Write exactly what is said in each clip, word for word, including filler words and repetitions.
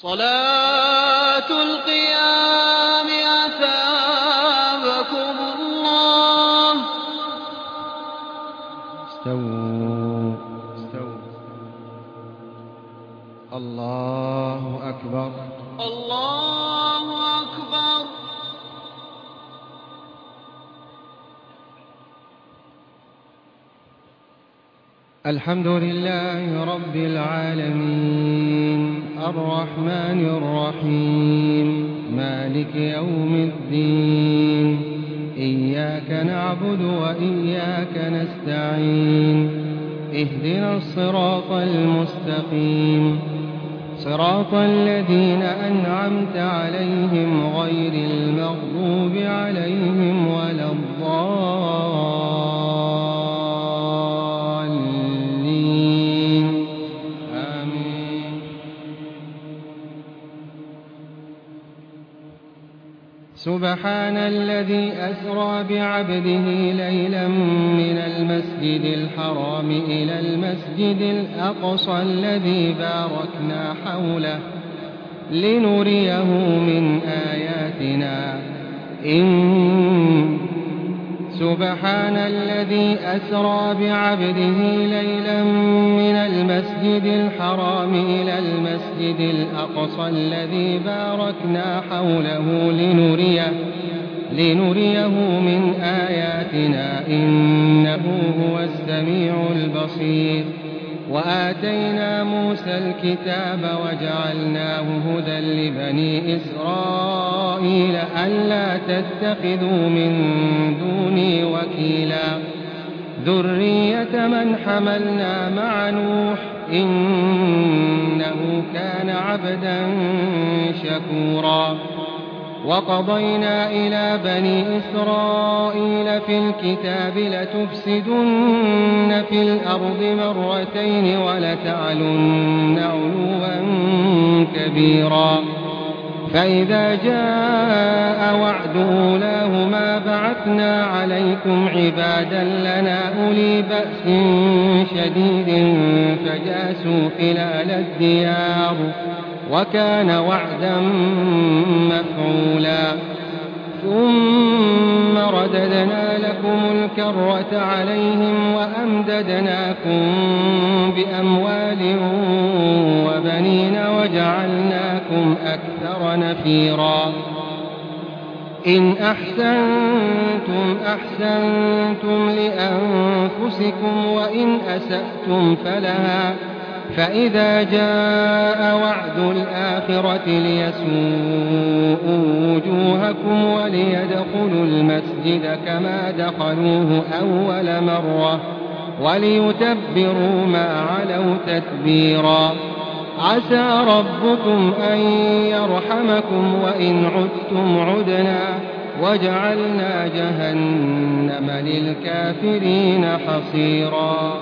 صلاة القيام أثابكم الله. استووا استووا. الله أكبر. الله أكبر. الحمد لله رب العالمين الرحمن الرحيم مالك يوم الدين إياك نعبد وإياك نستعين اهدنا الصراط المستقيم صراط الذين أنعمت عليهم غير المغضوب عليهم ولا الضالين آمين. سبحان الذي أسرى بعبده ليلا من المسجد الحرام إلى المسجد الأقصى الذي باركنا حوله لنريه من آياتنا إن سبحان الذي أسرى بعبده ليلا من المسجد الحرام إلى المسجد الأقصى الذي باركنا حوله لنريه لنريه من آياتنا إنه هو السميع البصير. وآتينا موسى الكتاب وجعلناه هدى لبني إسرائيل ألا تتخذوا من دوني وكيلا ذرية من حملنا مع نوح إنه كان عبدا شكورا. وقضينا إلى بني إسرائيل في الكتاب لتفسدن في الأرض مرتين ولتعلن علوا كبيرا. فإذا جاء وعد أولاهما بعثنا عليكم عبادا لنا أولي بأس شديد فجاسوا خلال الديار وكان وعدا مفعولا. ثم رددنا لكم الكرة عليهم وأمددناكم بأموال وبنين وجعلناكم أكثر نفيرا. إن أحسنتم أحسنتم لأنفسكم وإن أسأتم فلها فإذا جاء وعد الآخرة ليسوءوا وجوهكم وليدخلوا المسجد كما دخلوه أول مرة وليتبروا ما علوا تتبيرا. عسى ربكم أن يرحمكم وإن عدتم عدنا وجعلنا جهنم للكافرين حصيرا.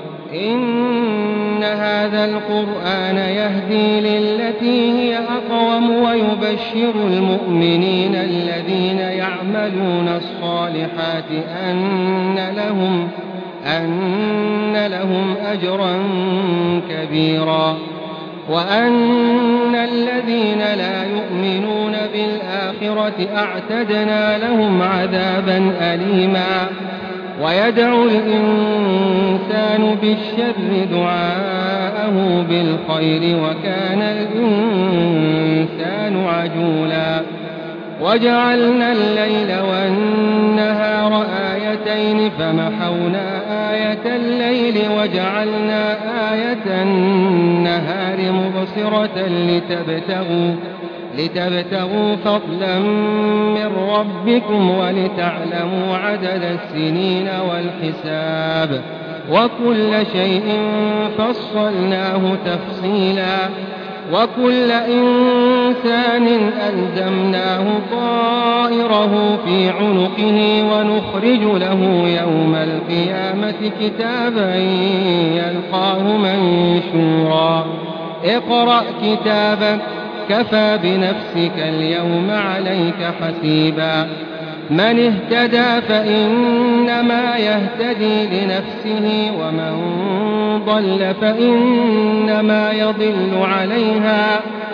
إن هذا القرآن يهدي للتي هي أقوم ويبشر المؤمنين الذين يعملون الصالحات أن لهم أن لهم أجرا كبيرا وأن الذين لا يؤمنون بالآخرة أعتدنا لهم عذابا أليما. ويدعو الإنسان بالشر دعاءه بالخير وكان الإنسان عجولا. وجعلنا الليل والنهار آيتين فمحونا آية الليل وجعلنا آية النهار مبصرة لتبتغوا لتبتغوا فضلا من ربكم ولتعلموا عدد السنين والحساب وكل شيء فصلناه تفصيلا. وكل إنسان ألزمناه طائره في عنقه ونخرج له يوم القيامة كتابا يلقاه منشورا. اقرأ كتابك كفى بنفسك اليوم عليك حسيبا. من اهتدى فإنما يهتدي لنفسه ومن ضل فإنما يضل عليها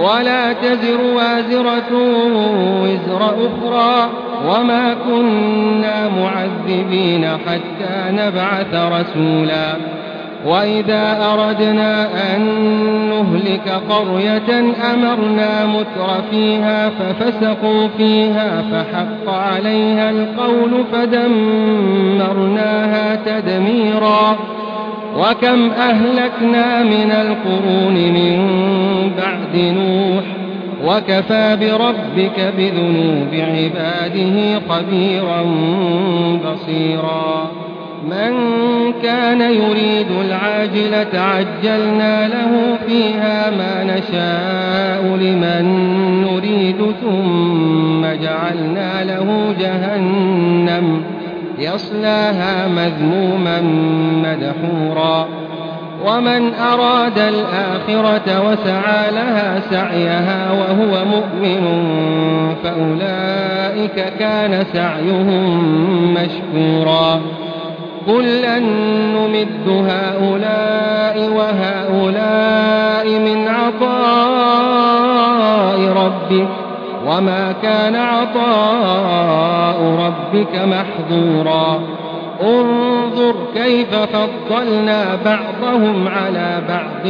ولا تزر وازرة وزر أخرى وما كنا معذبين حتى نبعث رسولا وإذا أردنا أن نهلك قرية أمرنا مترفيها ففسقوا فيها فحق عليها القول فدمرناها تدميرا وكم أهلكنا من القرون من بعد نوح وكفى بربك بذنوب عباده خبيرا بصيرا من كان يريد العاجلة عجلنا له فيها ما نشاء لمن نريد ثم جعلنا له جهنم يصلاها مذموما مدحورا ومن أراد الآخرة وسعى لها سعيها وهو مؤمن فأولئك كان سعيهم مشكورا كلا نمد هؤلاء وهؤلاء من عطاء ربك وما كان عطاء ربك محظورا انظر كيف فضلنا بعضهم على بعض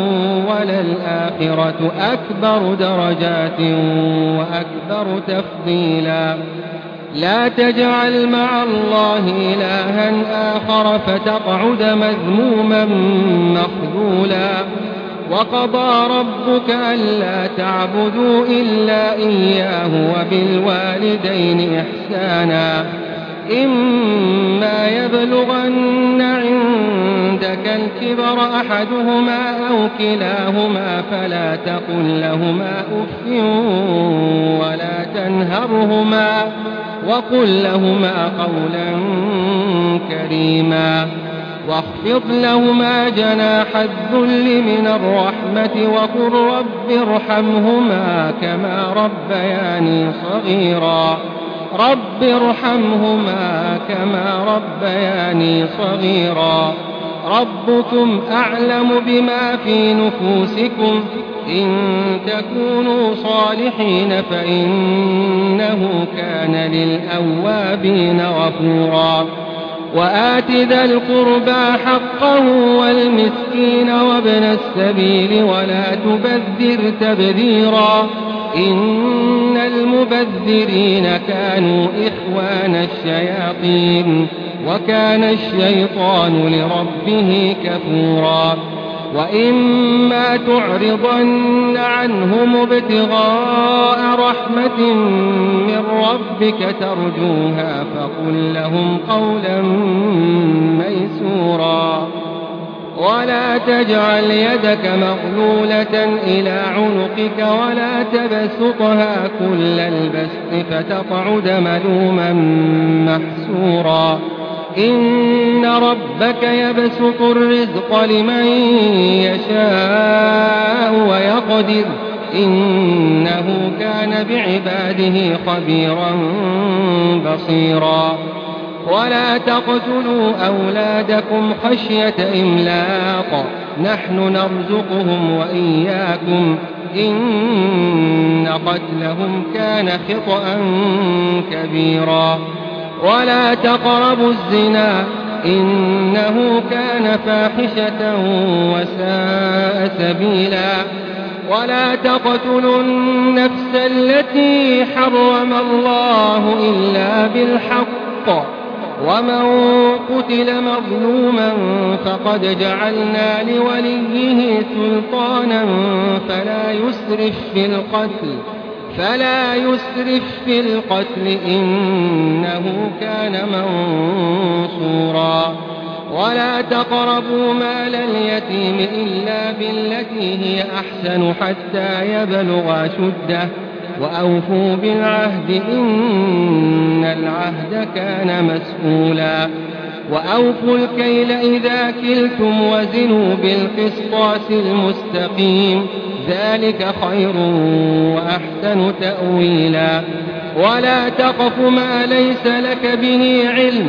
وللآخرة أكبر درجات وأكبر تفضيلا لا تجعل مع الله إلها آخر فتقعد مذموما مخذولا وقضى ربك ألا تعبدوا إلا إياه وبالوالدين إحسانا إما يبلغن عندك الكبر أحدهما أو كلاهما فلا تقل لهما أف ولا تنهرهما وقل لهما قولا كريما واخفض لهما جناح الذل من الرحمة وقل رب ارحمهما كما ربياني صغيرا رب ارحمهما كما ربياني صغيرا ربكم أعلم بما في نفوسكم إن تكونوا صالحين فإنه كان للأوابين غفورا وآت ذا القربى حقه والمسكين وابن السبيل ولا تبذر تبذيرا إن المبذرين كانوا إخوان الشياطين وكان الشيطان لربه كفورا وإما تعرضن عنهم ابتغاء رحمة من ربك ترجوها فقل لهم قولا ميسورا ولا تجعل يدك مغلولة إلى عنقك ولا تبسطها كل البسط فتقعد ملوما محسورا إن ربك يبسط الرزق لمن يشاء ويقدر إنه كان بعباده خبيرا بصيرا ولا تقتلوا أولادكم خشية إملاق نحن نرزقهم وإياكم إن قتلهم كان خطأ كبيرا ولا تقربوا الزنا إنه كان فاحشة وساء سبيلا ولا تقتلوا النفس التي حرم الله إلا بالحق ومن قتل مظلوما فقد جعلنا لوليه سلطانا فلا يسرف في القتل فلا يسرف في القتل إنه كان منصورا ولا تقربوا مال اليتيم إلا بالتي هي أحسن حتى يبلغ أشده وأوفوا بالعهد إن العهد كان مسؤولا وأوفوا الكيل إذا كلتم وزنوا بالقسطاس المستقيم ذلك خير وأحسن تأويلا ولا تقف ما ليس لك به علم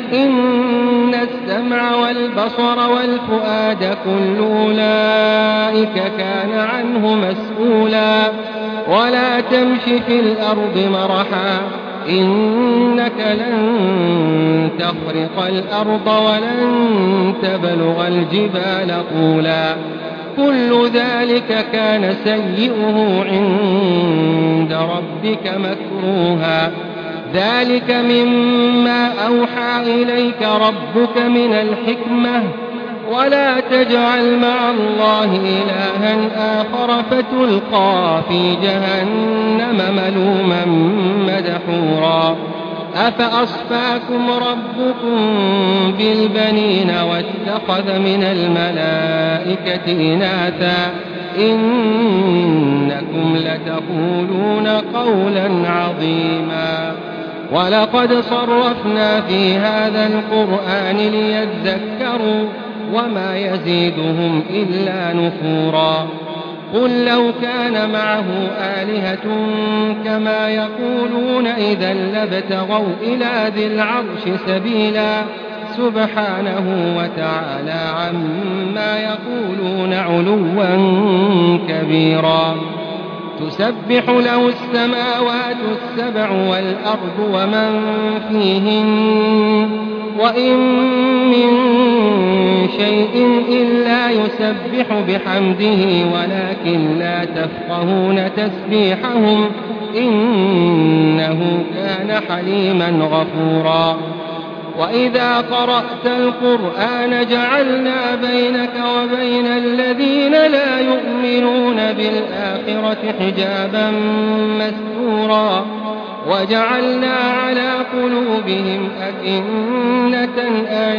إن السمع والبصر والفؤاد كل أولئك كان عنه مسؤولا ولا تمش في الأرض مرحا إنك لن تخرق الأرض ولن تبلغ الجبال طولا كل ذلك كان سيئه عند ربك مكروها ذلك مما أوحى إليك ربك من الحكمة ولا تجعل مع الله إلها آخر فتلقى في جهنم ملوما مدحورا أفأصفاكم ربكم بالبنين واتخذ من الملائكة إناثا إنكم لتقولون قولا عظيما ولقد صرفنا في هذا القرآن ليذكروا وما يزيدهم إلا نفورا قل لو كان معه آلهة كما يقولون إذا لابتغوا إلى ذي العرش سبيلا سبحانه وتعالى عما يقولون علوا كبيرا تسبح له السماوات السبع والأرض ومن فيهن وإن من شيء إلا يسبح بحمده ولكن لا تفقهون تسبيحهم إنه كان حليما غفورا وإذا قرأت القرآن جعلنا بينك وبين الذين لا يؤمنون بالآخرة حجابا مستورا وجعلنا على قلوبهم أكنة أن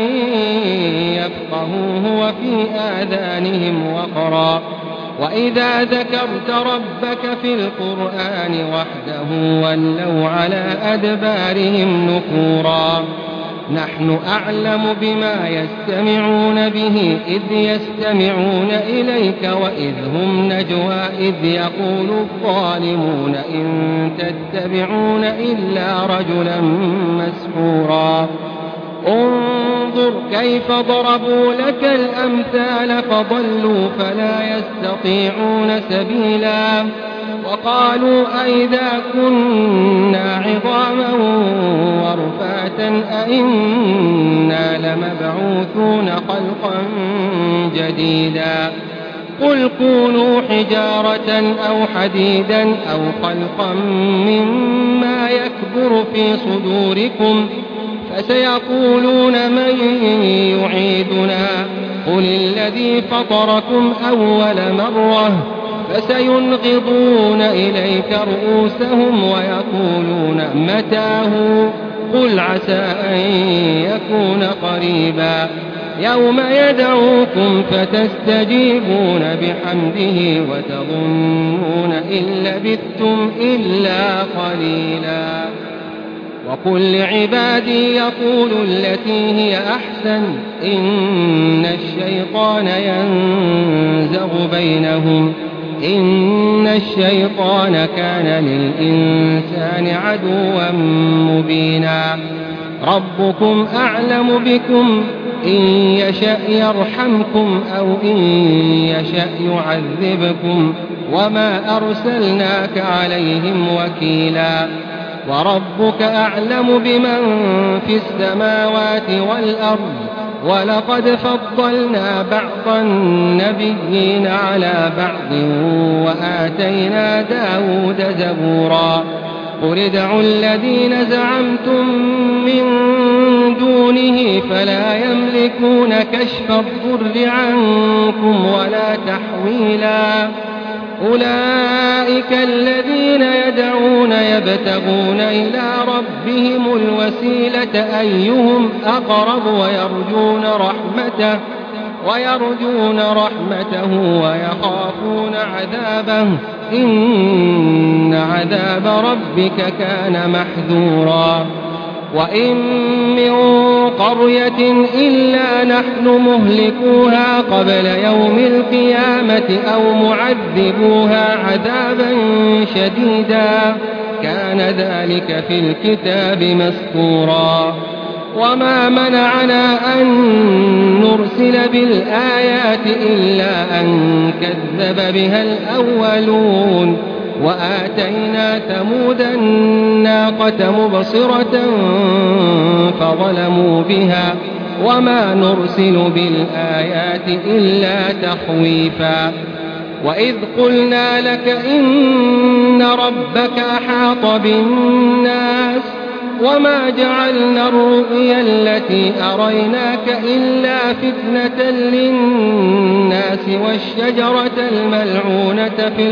يفقهوه وفي آذانهم وقرا وإذا ذكرت ربك في القرآن وحده ولوا على أدبارهم نفورا نحن أعلم بما يستمعون به إذ يستمعون إليك وإذ هم نجوى إذ يقول الظالمون إن تتبعون إلا رجلا مسحورا انظر كيف ضربوا لك الأمثال فضلوا فلا يستطيعون سبيلا وقالوا أئذا كنا عظاما ورفاتا أئنا لمبعوثون خلقا جديدا قل كونوا حجارة أو حديدا أو خلقا مما يكبر في صدوركم فسيقولون من يعيدنا قل الذي فطركم أول مرة فسينغضون إليك رؤوسهم ويقولون متاه قل عسى أن يكون قريبا يوم يدعوكم فتستجيبون بحمده وتظنون إن لبثتم إلا قليلا وقل لعبادي يقولوا التي هي أحسن إن الشيطان ينزغ بينهم إن الشيطان كان للإنسان عدوا مبينا ربكم أعلم بكم إن يشأ يرحمكم أو إن يشأ يعذبكم وما أرسلناك عليهم وكيلا وربك أعلم بمن في السماوات والأرض ولقد فضلنا بعض النبيين على بعض وآتينا داود زبورا قل ادعوا الذين زعمتم من دونه فلا يملكون كشف الضر عنكم ولا تحويلا أولئك الذين يدعون يبتغون إلى ربهم الوسيلة أيهم أقرب ويرجون رحمته ويرجون رحمته ويخافون عذابه إن عذاب ربك كان محذورا وإن من قرية إلا نحن مهلكوها قبل يوم القيامة أو معذبوها عذابا شديدا كان ذلك في الكتاب مسطورا وما منعنا أن نرسل بالآيات إلا أن كذب بها الأولون وآتينا ثمود الناقة مبصرة فظلموا بها وما نرسل بالآيات إلا تخويفا وإذ قلنا لك إن ربك أحاط بالناس وما جعلنا الرؤيا التي أريناك إلا فتنة للناس والشجرة الملعونة في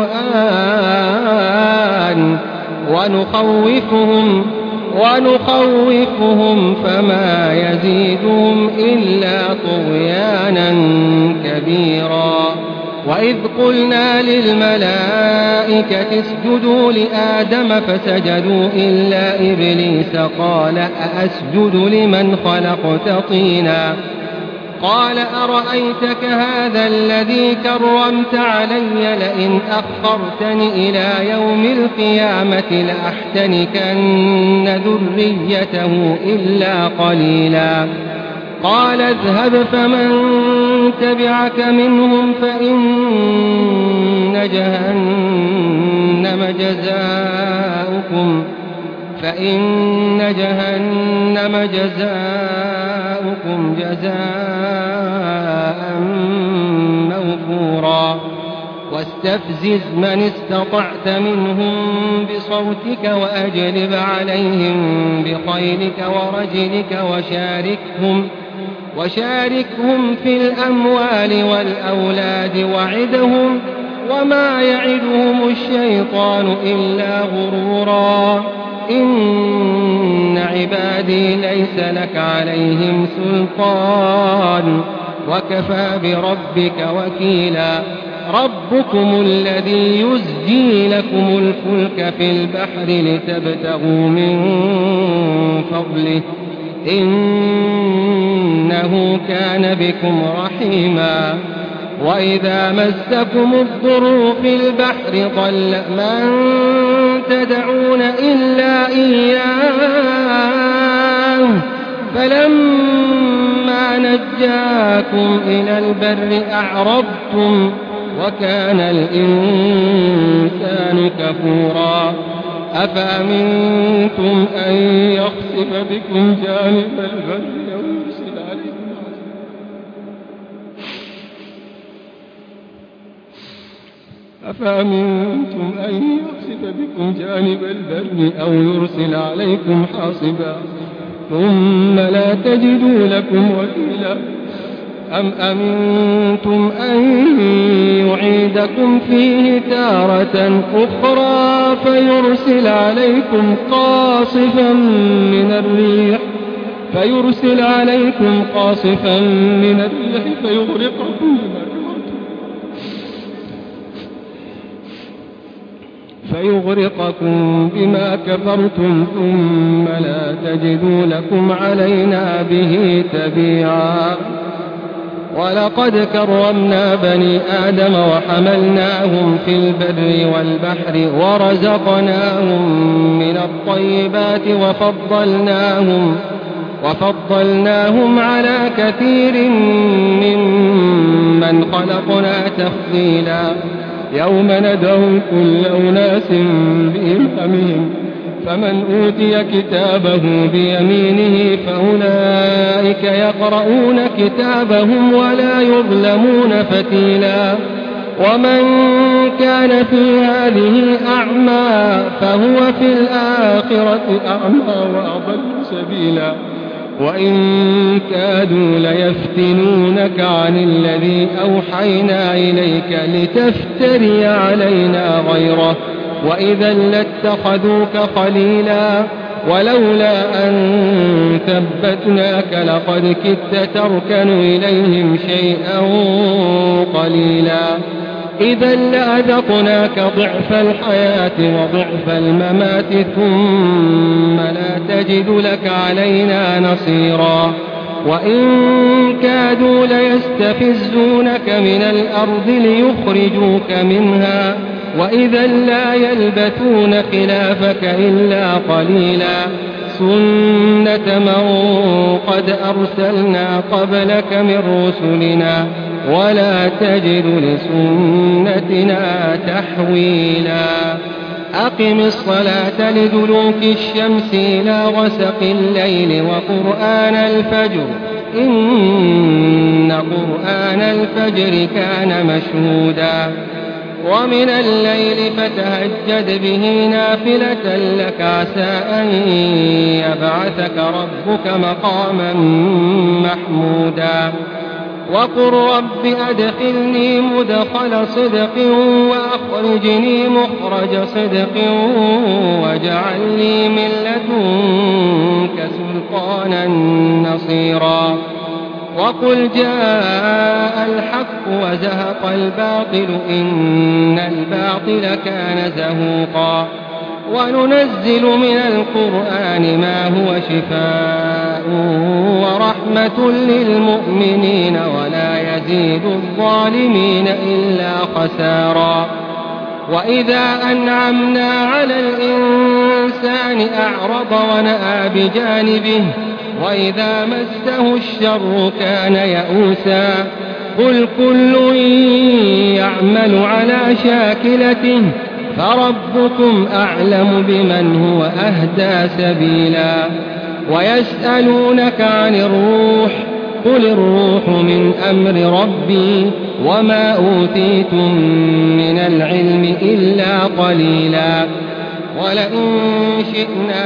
القرآن ونخوفهم ونخوفهم فما يزيدهم إلا طغيانا كبيرا وإذ قلنا للملائكة اسجدوا لآدم فسجدوا إلا إبليس قال أأسجد لمن خلقت طينا قال أرأيتك هذا الذي كرمت علي لئن أخرتني إلى يوم القيامة لأحتنكن ذريته إلا قليلا قال اذهب فمن تبعك منهم فإن جهنم جزاؤكم فإن جهنم جزاؤكم جزاء موفورا واستفزز من استطعت منهم بصوتك وأجلب عليهم بخيلك ورجلك وشاركهم وشاركهم في الأموال والأولاد وعدهم وما يعدهم الشيطان إلا غرورا إن عبادي ليس لك عليهم سلطان وكفى بربك وكيلا ربكم الذي يزجي لكم الفلك في البحر لتبتغوا من فضله إنه كان بكم رحيما وإذا مسكم الضر في البحر ضل من تدعون إلا إياه فلما نجاكم إلى البر أعرضتم وكان الإنسان كفورا أفأمنتم أن يخسف بكم جانب البر أو يرسل عليكم أفأمنتم أن يخسف بكم جانب البر أو يرسل عليكم حاصبا ثم لا تجدوا لكم وكيلا أم أمنتم أن يعيدكم فيه تارة أخرى فيرسل عليكم قاصفا من الريح فيرسل عليكم قاصفا من الريح فيغرقكم بما فيغرقكم بما كفرتم ثم لا تجدوا لكم علينا به تبيعا ولقد كرمنا بني آدم وحملناهم في البر والبحر ورزقناهم من الطيبات وفضلناهم وفضلناهم على كثير ممن خلقنا تفضيلا يوم ندعو كل أناس بإمامهم فمن أوتي كتابه بيمينه فأولئك يقرؤون كتابهم ولا يظلمون فتيلا ومن كان في هذه أعمى فهو في الآخرة أعمى وأضل سبيلا وإن كادوا ليفتنونك عن الذي أوحينا إليك لتفتري علينا غيره وإذا لاتخذوك خليلا ولولا أن ثبتناك لقد كدت تركن إليهم شيئا قليلا إذا لأذقناك ضعف الحياة وضعف الممات ثم لا تجد لك علينا نصيرا وإن كادوا ليستفزونك من الأرض ليخرجوك منها وإذا لا يلبثون خلافك إلا قليلا سنة من قد أرسلنا قبلك من رسلنا ولا تجد لسنتنا تحويلا أقم الصلاة لدلوك الشمس إلى غسق الليل وقرآن الفجر إن قرآن الفجر كان مشهودا ومن الليل فتهجد به نافلة لك عسى أن يبعثك ربك مقاما محمودا وقل رب أدخلني مدخل صدق وأخرجني مخرج صدق واجعل لي من لدنك سلطانا نصيرا وقل جاء الحق وزهق الباطل إن الباطل كان زهوقا وننزل من القرآن ما هو شفاء ورحمة للمؤمنين ولا يزيد الظالمين إلا خسارا وإذا أنعمنا على الإنسان أعرض ونأى بجانبه وإذا مسه الشر كان يئوسا قل كل يعمل على شاكلته فربكم أعلم بمن هو أهدى سبيلا ويسألونك عن الروح قل الروح من أمر ربي وما أوتيتم من العلم إلا قليلا ولئن شئنا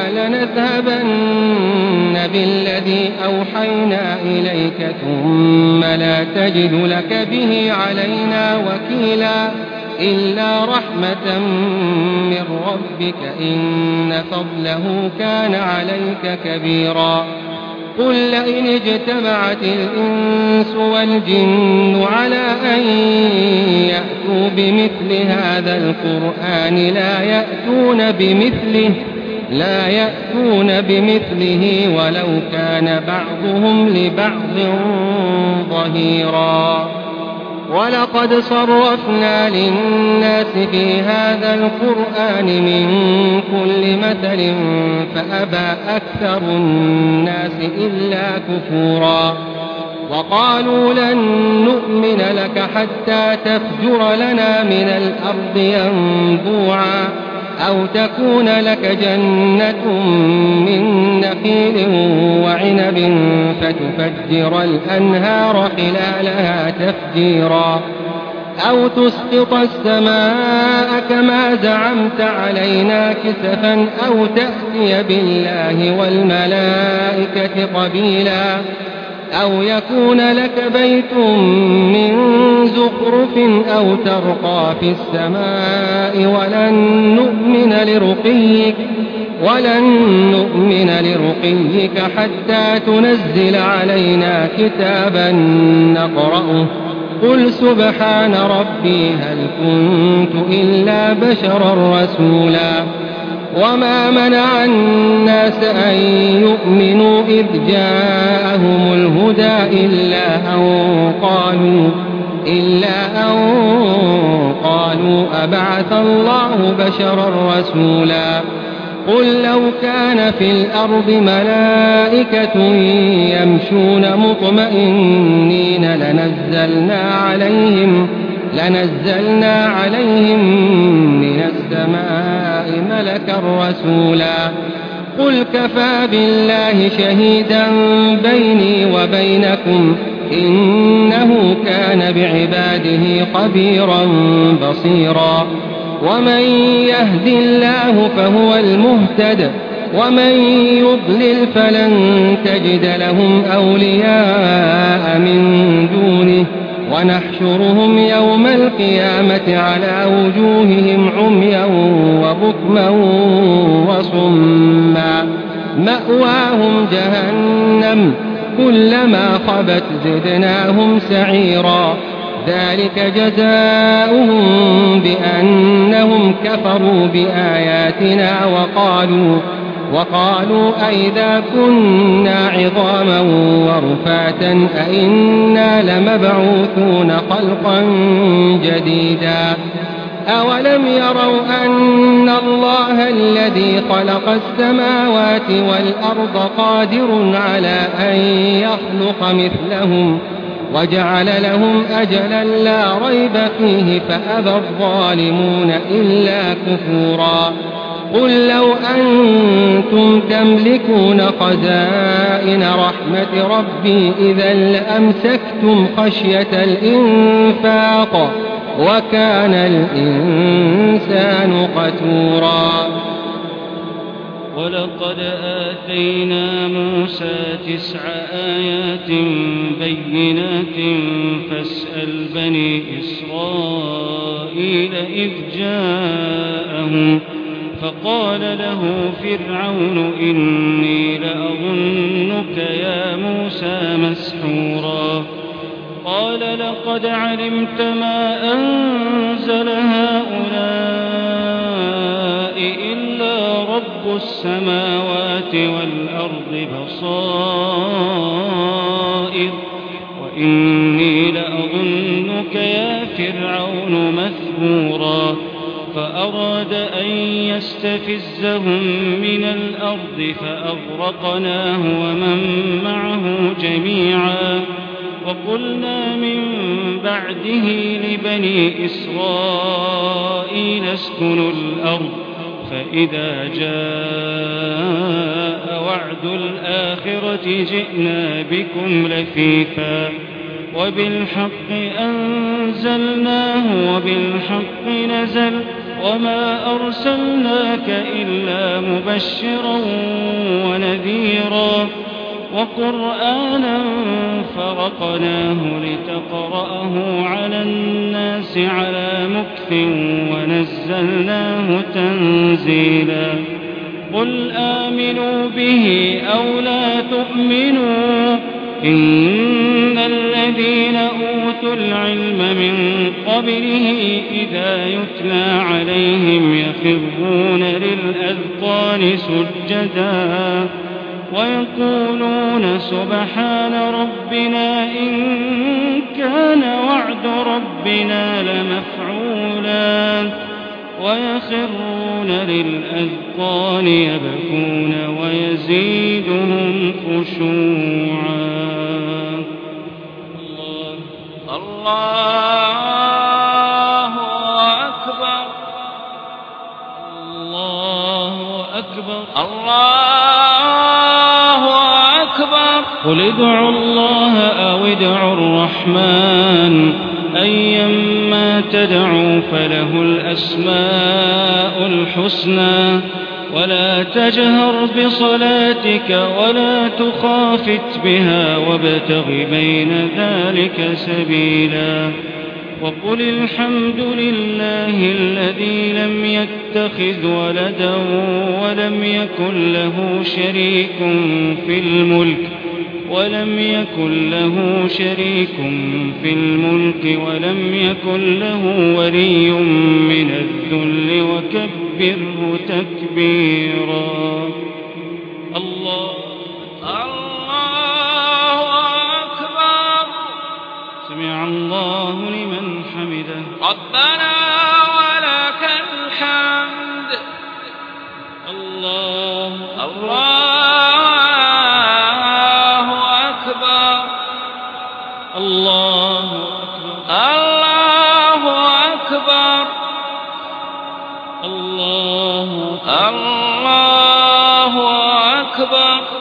لنذهبن بالذي أوحينا إليك ثم لا تجد لك به علينا وكيلا إلا رحمة من ربك إن فضله كان عليك كبيرا قل لئن اجتمعت الإنس والجن على أن يأتوا بمثل هذا القرآن لا يأتون بمثله لا يأتون بمثله ولو كان بعضهم لبعض ظهيرا ولقد صرفنا للناس في هذا القرآن من كل مثل فأبى أكثر الناس إلا كفورا وقالوا لن نؤمن لك حتى تفجر لنا من الأرض ينبوعا أو تكون لك جنة من نخيل وعنب فتفجر الأنهار خلالها تفجيرا أو تسقط السماء كما زعمت علينا كسفا أو تأتي بالله والملائكة قبيلا أو يكون لك بيت من زخرف أو ترقى في السماء ولن نؤمن لرقيك ولن نؤمن لرقيك حتى تنزل علينا كتابا نقرأه قل سبحان ربي هل كنت إلا بشرا رسولا وما منع الناس أن يؤمنوا إذ جاءهم الهدى إلا أن قالوا إلا أن قالوا أبعث الله بشرا رسولا قل لو كان في الأرض ملائكة يمشون مطمئنين لنزلنا عليهم لنزلنا عليهم من السماء ملكا رسولا قل كفى بالله شهيدا بيني وبينكم إنه كان بعباده خبيرا بصيرا ومن يهد الله فهو المهتد ومن يضلل فلن تجد لهم أولياء من دونه ونحشرهم يوم القيامة على وجوههم عميا وبكما وصما مأواهم جهنم كلما خبت زدناهم سعيرا ذلك جزاؤهم بأنهم كفروا بآياتنا وقالوا وقالوا أئذا كنا عظاما ورفاتا أئنا لمبعوثون خلقا جديدا أولم يروا أن أن الله الذي خلق السماوات والأرض قادر على أن يخلق مثلهم وجعل لهم أجلا لا ريب فيه فأبى الظالمون إلا كفورا. قل لو أنتم تملكون خزائن رحمة ربي إذا لأمسكتم خشية الإنفاق وكان الإنسان قتورا. ولقد آتينا موسى تسع آيات بينات فاسأل بني إسرائيل إذ جاءهم فقال له فرعون إني لأظنك يا موسى مسحورا. قال لقد علمت ما أنزل هؤلاء إلا رب السماوات والأرض بصائر وإني لأظنك يا فرعون مثبورا. فأراد أن يستفزهم من الأرض فأغرقناه ومن معه جميعا. وقلنا من بعده لبني إسرائيل اسكنوا الأرض فإذا جاء وعد الآخرة جئنا بكم لفيفا وبالحق أنزلناه وبالحق نزل وما أرسلناك إلا مبشرا ونذيرا وقرآنا فرقناه لتقرأه على الناس على مكث ونزلناه تنزيلا. قل آمنوا به أو لا تؤمنوا إن الذين أوتوا العلم من قبله إذا يتلى عليهم يخرون للأذقان سجدا ويقولون سبحان ربنا إن كان وعد ربنا لمفعولا ويخرون للأذقان يبكون ويزيدهم خشوعا. الله الله أكبر الله أكبر الله أكبر. قل ادعوا الله أو ادعوا الرحمن أيما تدعوا فله الأسماء الحسنى ولا تجهر بصلاتك ولا تخافت بها وابتغ بين ذلك سبيلا. وقل الحمد لله الذي لم يتخذ ولدا ولم يكن له شريك في الملك ولم يكن له شريك في الملك ولم يكن له ولي من الذل وكبره تكبيرا. الله الله أكبر. سمع الله لمن حمده. ربنا ولك الحمد. الله الله أكبر. الله الله أكبر. الله الله أكبر.